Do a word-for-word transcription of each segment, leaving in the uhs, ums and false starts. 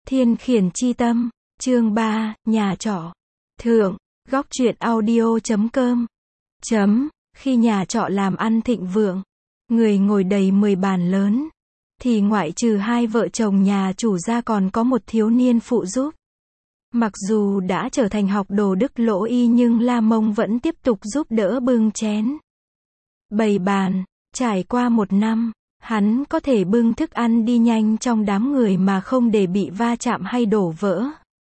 Thiên khiển chi tâm, chương ba, nhà trọ. Thượng, góc truyện audio chấm com. Chấm, khi nhà trọ làm ăn thịnh vượng, người ngồi đầy mười bàn lớn, thì ngoại trừ hai vợ chồng nhà chủ ra còn có một thiếu niên phụ giúp. Mặc dù đã trở thành học đồ đức lỗ y nhưng La Mông vẫn tiếp tục giúp đỡ bưng chén, bày bàn. Trải qua một năm, hắn có thể bưng thức ăn đi nhanh trong đám người mà không để bị va chạm hay đổ vỡ.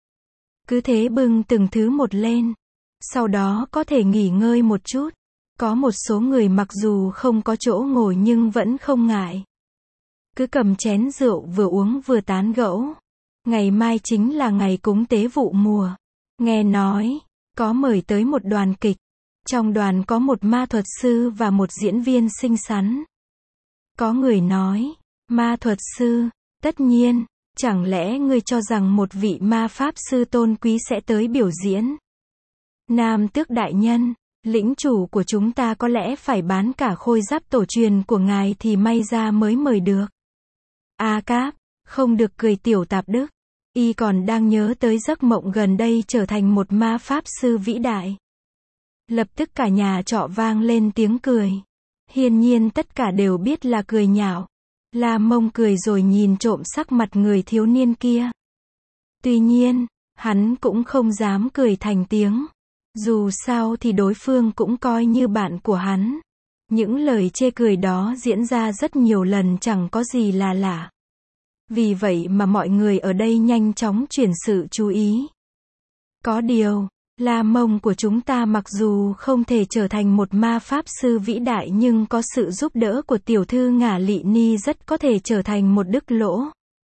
Cứ thế bưng từng thứ một lên, sau đó có thể nghỉ ngơi một chút. Có một số người mặc dù không có chỗ ngồi nhưng vẫn không ngại, cứ cầm chén rượu vừa uống vừa tán gẫu. Ngày mai chính là ngày cúng tế vụ mùa. Nghe nói, có mời tới một đoàn kịch. Trong đoàn có một ma thuật sư và một diễn viên xinh xắn. Có người nói, ma thuật sư, tất nhiên, chẳng lẽ ngươi cho rằng một vị ma pháp sư tôn quý sẽ tới biểu diễn? Nam tước đại nhân, lĩnh chủ của chúng ta có lẽ phải bán cả khôi giáp tổ truyền của ngài thì may ra mới mời được. A Cáp, không được cười tiểu tạp đức. Y còn đang nhớ tới giấc mộng gần đây trở thành một ma pháp sư vĩ đại. Lập tức cả nhà trọ vang lên tiếng cười. Hiển nhiên tất cả đều biết là cười nhạo. La Mông cười rồi nhìn trộm sắc mặt người thiếu niên kia. Tuy nhiên, hắn cũng không dám cười thành tiếng. Dù sao thì đối phương cũng coi như bạn của hắn. Những lời chê cười đó diễn ra rất nhiều lần chẳng có gì là lạ. Vì vậy mà mọi người ở đây nhanh chóng chuyển sự chú ý. Có điều, La Mông của chúng ta mặc dù không thể trở thành một ma pháp sư vĩ đại nhưng có sự giúp đỡ của tiểu thư Ngả Lị Ni rất có thể trở thành một đức lỗ.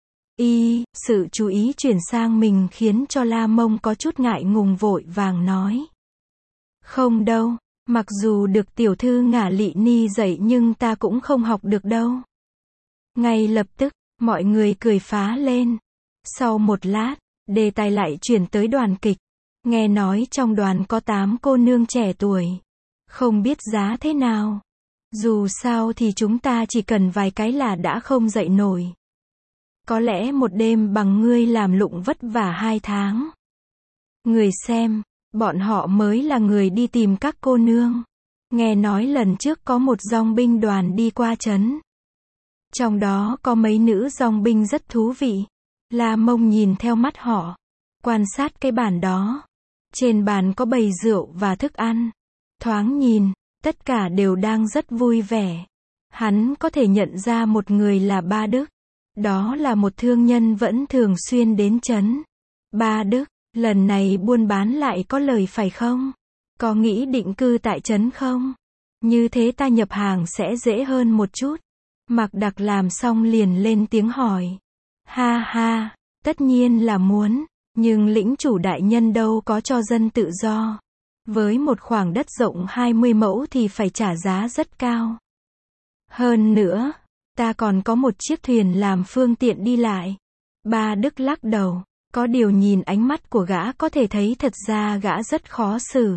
Y, sự chú ý chuyển sang mình khiến cho La Mông có chút ngại ngùng vội vàng nói. Không đâu, mặc dù được tiểu thư Ngả Lị Ni dạy nhưng ta cũng không học được đâu. Ngay lập tức, mọi người cười phá lên. Sau một lát, đề tài lại chuyển tới đoàn kịch. Nghe nói trong đoàn có tám cô nương trẻ tuổi. Không biết giá thế nào. Dù sao thì chúng ta chỉ cần vài cái là đã không dậy nổi. Có lẽ một đêm bằng ngươi làm lụng vất vả hai tháng. Người xem, bọn họ mới là người đi tìm các cô nương. Nghe nói lần trước có một dòng binh đoàn đi qua trấn. Trong đó có mấy nữ dòng binh rất thú vị. La Mông nhìn theo mắt họ, quan sát cái bàn đó. Trên bàn có bày rượu và thức ăn. Thoáng nhìn, tất cả đều đang rất vui vẻ. Hắn có thể nhận ra một người là Ba Đức. Đó là một thương nhân vẫn thường xuyên đến trấn. Ba Đức, lần này buôn bán lại có lời phải không? Có nghĩ định cư tại trấn không? Như thế ta nhập hàng sẽ dễ hơn một chút. Mạc Đặc làm xong liền lên tiếng hỏi. Ha ha, tất nhiên là muốn. Nhưng lĩnh chủ đại nhân đâu có cho dân tự do. Với một khoảng đất rộng hai mươi mẫu thì phải trả giá rất cao. Hơn nữa, ta còn có một chiếc thuyền làm phương tiện đi lại. Ba Đức lắc đầu, có điều nhìn ánh mắt của gã có thể thấy thật ra gã rất khó xử.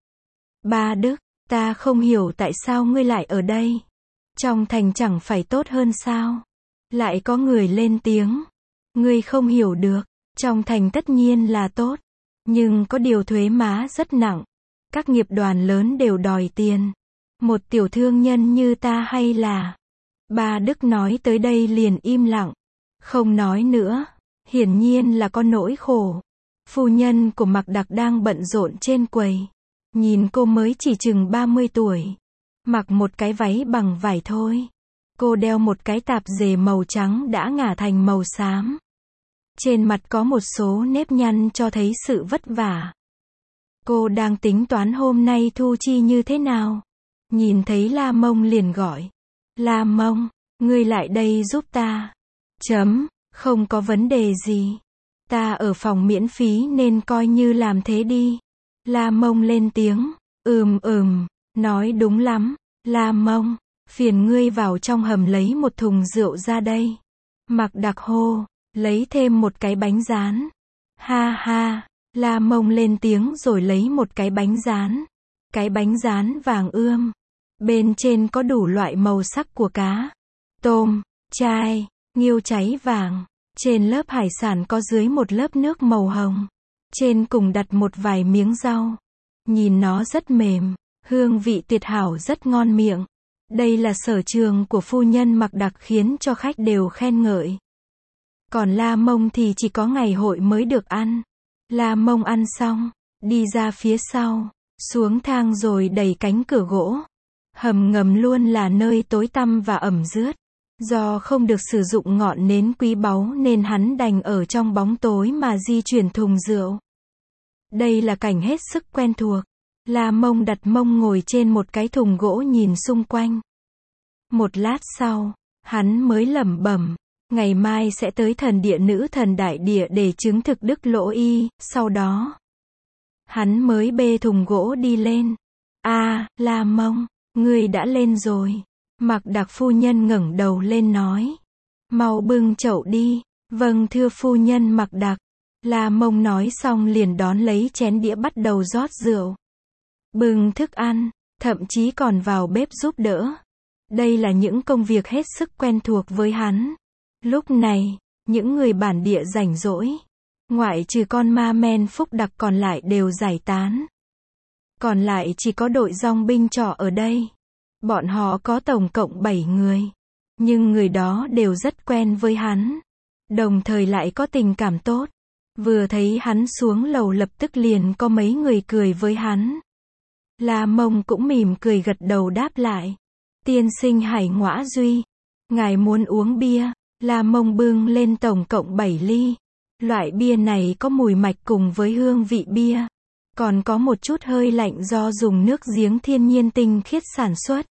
Ba Đức, ta không hiểu tại sao ngươi lại ở đây. Trong thành chẳng phải tốt hơn sao? Lại có người lên tiếng. Ngươi không hiểu được. Trong thành tất nhiên là tốt, nhưng có điều thuế má rất nặng. Các nghiệp đoàn lớn đều đòi tiền. Một tiểu thương nhân như ta hay là... Ba Đức nói tới đây liền im lặng, không nói nữa. Hiển nhiên là có nỗi khổ. Phu nhân của Mạc Đặc đang bận rộn trên quầy. Nhìn cô mới chỉ chừng ba mươi tuổi. Mặc một cái váy bằng vải thôi. Cô đeo một cái tạp dề màu trắng đã ngả thành màu xám. Trên mặt có một số nếp nhăn cho thấy sự vất vả. Cô đang tính toán hôm nay thu chi như thế nào. Nhìn thấy La Mông liền gọi. La Mông, ngươi lại đây giúp ta. Chấm, không có vấn đề gì. Ta ở phòng miễn phí nên coi như làm thế đi. La Mông lên tiếng. Ừm ừm, nói đúng lắm. La Mông, phiền ngươi vào trong hầm lấy một thùng rượu ra đây. Mạc Đặc hô. Lấy thêm một cái bánh rán. Ha ha, La Mông lên tiếng rồi lấy một cái bánh rán. Cái bánh rán vàng ươm. Bên trên có đủ loại màu sắc của cá, tôm, chai, nghêu cháy vàng. Trên lớp hải sản có dưới một lớp nước màu hồng. Trên cùng đặt một vài miếng rau. Nhìn nó rất mềm, hương vị tuyệt hảo, rất ngon miệng. Đây là sở trường của phu nhân Mạc Đặc, khiến cho khách đều khen ngợi. Còn La Mông thì chỉ có ngày hội mới được ăn. La Mông ăn xong, đi ra phía sau, xuống thang rồi đẩy cánh cửa gỗ. Hầm ngầm luôn là nơi tối tăm và ẩm rướt. Do không được sử dụng ngọn nến quý báu nên hắn đành ở trong bóng tối mà di chuyển thùng rượu. Đây là cảnh hết sức quen thuộc. La Mông đặt mông ngồi trên một cái thùng gỗ nhìn xung quanh. Một lát sau, hắn mới lẩm bẩm, ngày mai sẽ tới thần địa nữ thần đại địa để chứng thực đức lỗ y, sau đó hắn mới bê thùng gỗ đi lên. A, à, La Mông, ngươi đã lên rồi. Mạc Đặc phu nhân ngẩng đầu lên nói. Mau bưng chậu đi. Vâng thưa phu nhân Mạc Đặc. La Mông nói xong liền đón lấy chén đĩa bắt đầu rót rượu. Bưng thức ăn, thậm chí còn vào bếp giúp đỡ. Đây là những công việc hết sức quen thuộc với hắn. Lúc này, những người bản địa rảnh rỗi, ngoại trừ con ma men Phúc Đặc còn lại đều giải tán. Còn lại chỉ có đội dong binh trọ ở đây. Bọn họ có tổng cộng bảy người. Nhưng người đó đều rất quen với hắn. Đồng thời lại có tình cảm tốt. Vừa thấy hắn xuống lầu lập tức liền có mấy người cười với hắn. La Mông cũng mỉm cười gật đầu đáp lại. Tiên sinh Hải Ngõa Duy, ngài muốn uống bia. La Mông bưng lên tổng cộng bảy ly. Loại bia này có mùi mạch cùng với hương vị bia. Còn có một chút hơi lạnh do dùng nước giếng thiên nhiên tinh khiết sản xuất.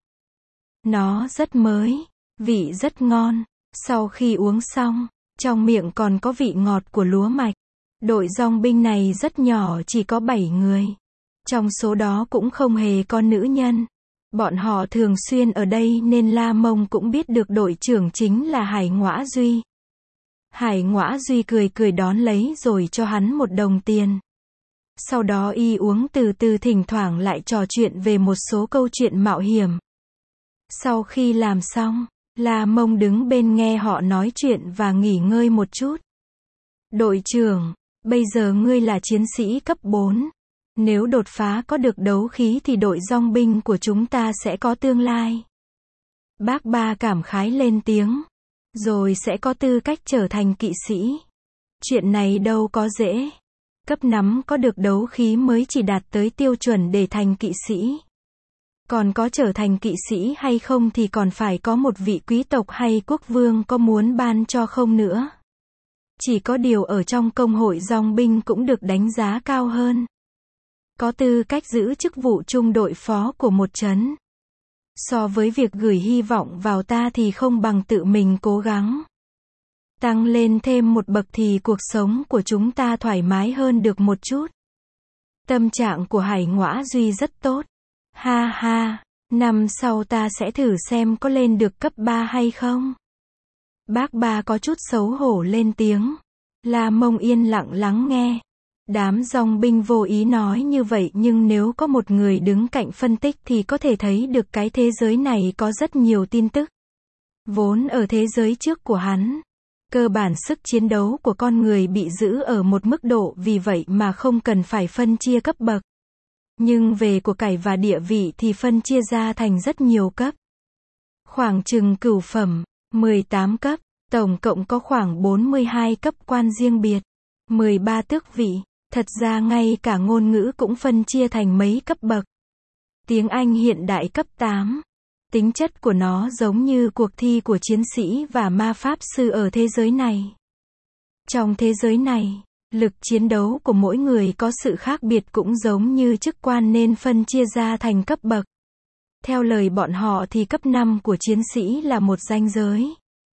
Nó rất mới, vị rất ngon. Sau khi uống xong, trong miệng còn có vị ngọt của lúa mạch. Đội dong binh này rất nhỏ, chỉ có bảy người. Trong số đó cũng không hề có nữ nhân. Bọn họ thường xuyên ở đây nên La Mông cũng biết được đội trưởng chính là Hải Ngõa Duy. Hải Ngõa Duy cười cười đón lấy rồi cho hắn một đồng tiền. Sau đó y uống từ từ, thỉnh thoảng lại trò chuyện về một số câu chuyện mạo hiểm. Sau khi làm xong, La Mông đứng bên nghe họ nói chuyện và nghỉ ngơi một chút. Đội trưởng, bây giờ ngươi là chiến sĩ cấp bốn. Nếu đột phá có được đấu khí thì đội dong binh của chúng ta sẽ có tương lai. Bác Ba cảm khái lên tiếng. Rồi sẽ có tư cách trở thành kỵ sĩ. Chuyện này đâu có dễ. Cấp năm có được đấu khí mới chỉ đạt tới tiêu chuẩn để thành kỵ sĩ. Còn có trở thành kỵ sĩ hay không thì còn phải có một vị quý tộc hay quốc vương có muốn ban cho không nữa. Chỉ có điều ở trong công hội dong binh cũng được đánh giá cao hơn. Có tư cách giữ chức vụ trung đội phó của một trấn. So với việc gửi hy vọng vào ta thì không bằng tự mình cố gắng. Tăng lên thêm một bậc thì cuộc sống của chúng ta thoải mái hơn được một chút. Tâm trạng của Hải Ngõa Duy rất tốt. Ha ha, năm sau ta sẽ thử xem có lên được cấp ba hay không. Bác Ba có chút xấu hổ lên tiếng. La Mông yên lặng lắng nghe. Đám dong binh vô ý nói như vậy nhưng nếu có một người đứng cạnh phân tích thì có thể thấy được cái thế giới này có rất nhiều tin tức. Vốn ở thế giới trước của hắn, cơ bản sức chiến đấu của con người bị giữ ở một mức độ vì vậy mà không cần phải phân chia cấp bậc. Nhưng về của cải và địa vị thì phân chia ra thành rất nhiều cấp. Khoảng chừng cửu phẩm, mười tám cấp, tổng cộng có khoảng bốn mươi hai cấp quan riêng biệt, mười ba tước vị. Thật ra ngay cả ngôn ngữ cũng phân chia thành mấy cấp bậc. Tiếng Anh hiện đại cấp tám. Tính chất của nó giống như cuộc thi của chiến sĩ và ma pháp sư ở thế giới này. Trong thế giới này, lực chiến đấu của mỗi người có sự khác biệt cũng giống như chức quan nên phân chia ra thành cấp bậc. Theo lời bọn họ thì cấp năm của chiến sĩ là một ranh giới.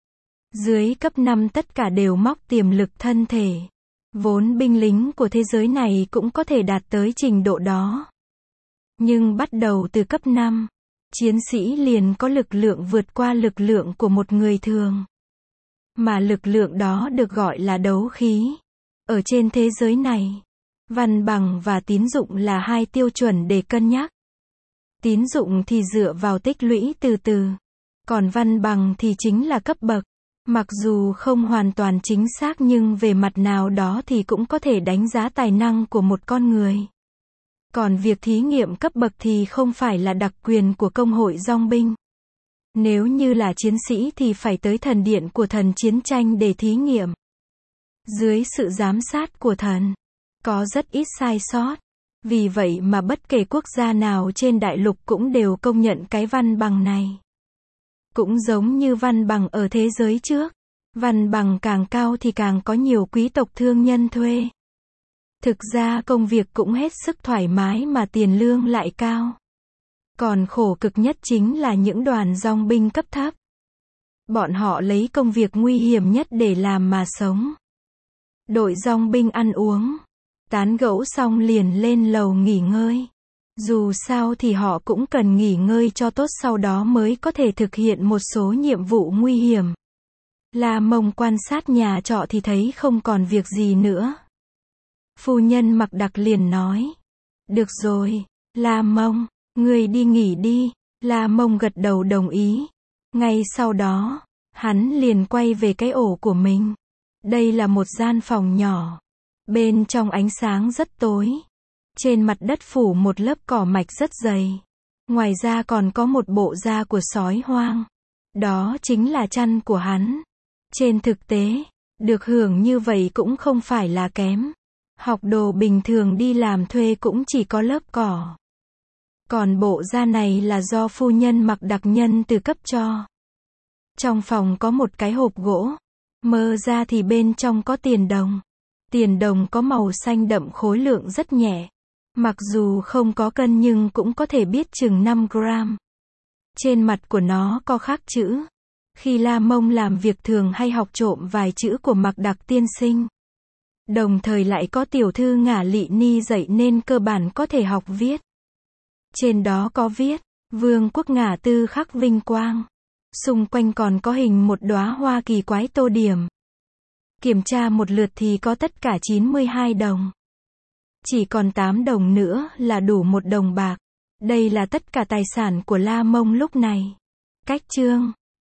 Dưới cấp năm tất cả đều móc tiềm lực thân thể. Vốn binh lính của thế giới này cũng có thể đạt tới trình độ đó. Nhưng bắt đầu từ cấp năm, chiến sĩ liền có lực lượng vượt qua lực lượng của một người thường. Mà lực lượng đó được gọi là đấu khí. Ở trên thế giới này, văn bằng và tín dụng là hai tiêu chuẩn để cân nhắc. Tín dụng thì dựa vào tích lũy từ từ. Còn văn bằng thì chính là cấp bậc. Mặc dù không hoàn toàn chính xác nhưng về mặt nào đó thì cũng có thể đánh giá tài năng của một con người. Còn việc thí nghiệm cấp bậc thì không phải là đặc quyền của công hội dong binh. Nếu như là chiến sĩ thì phải tới thần điện của thần chiến tranh để thí nghiệm. Dưới sự giám sát của thần, có rất ít sai sót. Vì vậy mà bất kể quốc gia nào trên đại lục cũng đều công nhận cái văn bằng này. Cũng giống như văn bằng ở thế giới trước. Văn bằng càng cao thì càng có nhiều quý tộc thương nhân thuê. Thực ra công việc cũng hết sức thoải mái mà tiền lương lại cao. Còn khổ cực nhất chính là những đoàn dong binh cấp thấp. Bọn họ lấy công việc nguy hiểm nhất để làm mà sống. Đội dong binh ăn uống, tán gẫu xong liền lên lầu nghỉ ngơi. Dù sao thì họ cũng cần nghỉ ngơi cho tốt sau đó mới có thể thực hiện một số nhiệm vụ nguy hiểm. La Mông quan sát nhà trọ thì thấy không còn việc gì nữa. Phu nhân Mặc Đặc liền nói. Được rồi, La Mông, ngươi đi nghỉ đi. La Mông gật đầu đồng ý. Ngay sau đó, hắn liền quay về cái ổ của mình. Đây là một gian phòng nhỏ. Bên trong ánh sáng rất tối. Trên mặt đất phủ một lớp cỏ mạch rất dày. Ngoài ra còn có một bộ da của sói hoang. Đó chính là chăn của hắn. Trên thực tế, được hưởng như vậy cũng không phải là kém. Học đồ bình thường đi làm thuê cũng chỉ có lớp cỏ. Còn bộ da này là do phu nhân Mặc Đặc nhân từ cấp cho. Trong phòng có một cái hộp gỗ. Mơ ra thì bên trong có tiền đồng. Tiền đồng có màu xanh đậm khối lượng rất nhẹ. Mặc dù không có cân nhưng cũng có thể biết chừng năm gram. Trên mặt của nó có khắc chữ. Khi La Mông làm việc thường hay học trộm vài chữ của Mặc Đặc tiên sinh. Đồng thời lại có tiểu thư Ngả Lị Ni dạy nên cơ bản có thể học viết. Trên đó có viết, Vương quốc Ngả Tư khắc vinh quang. Xung quanh còn có hình một đóa hoa kỳ quái tô điểm. Kiểm tra một lượt thì có tất cả chín mươi hai đồng. Chỉ còn tám đồng nữa là đủ một đồng bạc. Đây là tất cả tài sản của La Mông lúc này. Cách chương